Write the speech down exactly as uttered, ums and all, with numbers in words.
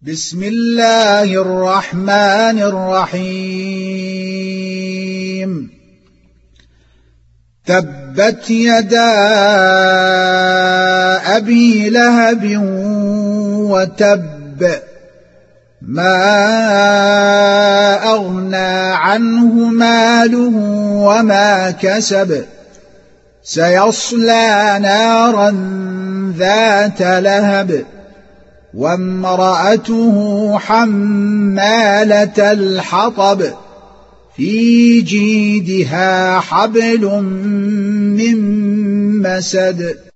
بسم الله الرحمن الرحيم تبت يدا أبي لهب وتب ما أغنى عنه ماله وما كسب سيصلى نارا ذات لهب وامرأته حمالة الحطب في جيدها حبل من مسد